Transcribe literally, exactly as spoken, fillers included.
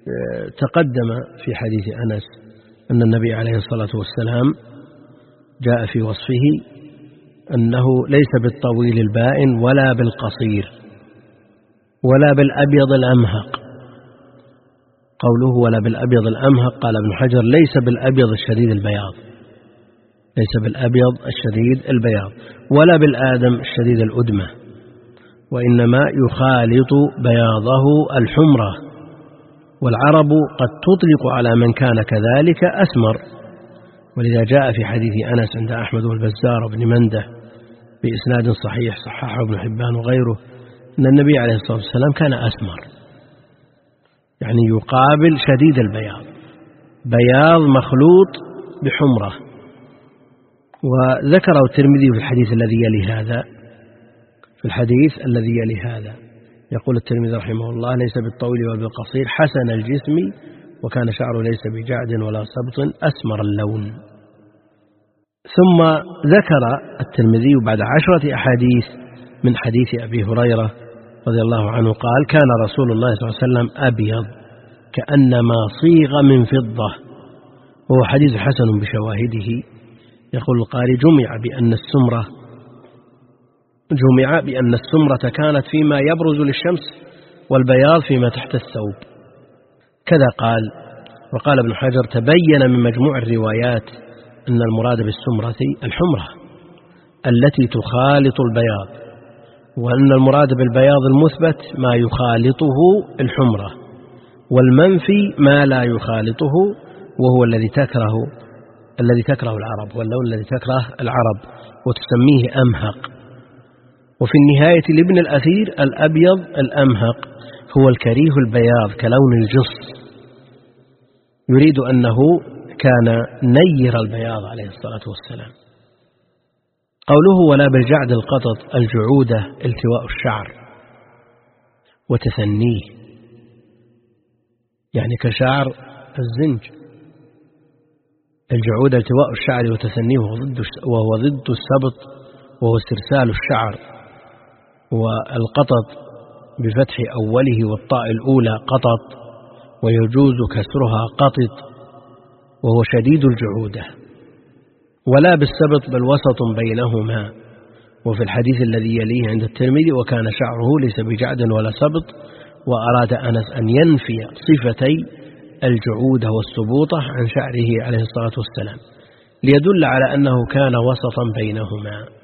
تقدم في حديث أنس أن النبي عليه الصلاة والسلام جاء في وصفه أنه ليس بالطويل البائن ولا بالقصير ولا بالأبيض الأمهق. قوله ولا بالأبيض الأمهق قال ابن حجر ليس بالأبيض الشديد البياض، ليس بالأبيض الشديد البياض ولا بالآدم الشديد الأدمة، وإنما يخالط بياضه الحمرة، والعرب قد تطلق على من كان كذلك أسمر. ولذا جاء في حديث أنس عند أحمد والبزار وابن منده بإسناد صحيح صححه ابن حبان وغيره أن النبي عليه الصلاة والسلام كان أسمر، يعني يقابل شديد البياض، بياض مخلوط بحمرة. وذكره الترمذي في الحديث الذي يلي هذا، في الحديث الذي يلي هذا يقول الترمذي رحمه الله ليس بالطويل ولا بالقصير، حسن الجسم، وكان شعره ليس بجعد ولا سبط، أسمر اللون. ثم ذكر الترمذي بعد عشرة أحاديث من حديث أبي هريرة رضي الله عنه قال كان رسول الله صلى الله عليه وسلم أبيض كأنما صيغ من فضة، وهو حديث حسن بشواهده. يقول القاري جمع بأن السمرة جمع بأن السمرة كانت فيما يبرز للشمس والبياض فيما تحت الثوب، كذا قال. وقال ابن حجر تبين من مجموع الروايات أن المراد بالسمرة الحمرة التي تخالط البياض، وأن المراد بالبياض المثبت ما يخالطه الحمرة، والمنفي ما لا يخالطه، وهو الذي تكره الذي تكره العرب، واللون الذي تكره العرب وتسميه أمهق. وفي النهاية لابن الأثير الأبيض الأمهق هو الكريه البياض كلون الجص، يريد أنه كان نير البياض عليه الصلاة والسلام. قوله ولا بالجعد القطط الجعودة التواء الشعر وتثنيه، يعني كشعر الزنج. الجعودة التواء الشعر وتثنيه وهو ضد السبط وهو استرسال الشعر. والقطط بفتح أوله والطاء الأولى قطط، ويجوز كسرها قطط، وهو شديد الجعودة. ولا بالسبط بل وسط بينهما. وفي الحديث الذي يليه عند الترمذي وكان شعره ليس بجعد ولا سبط، وأراد أنس أن ينفي صفتي الجعودة والسبوطة عن شعره عليه الصلاة والسلام ليدل على أنه كان وسطا بينهما.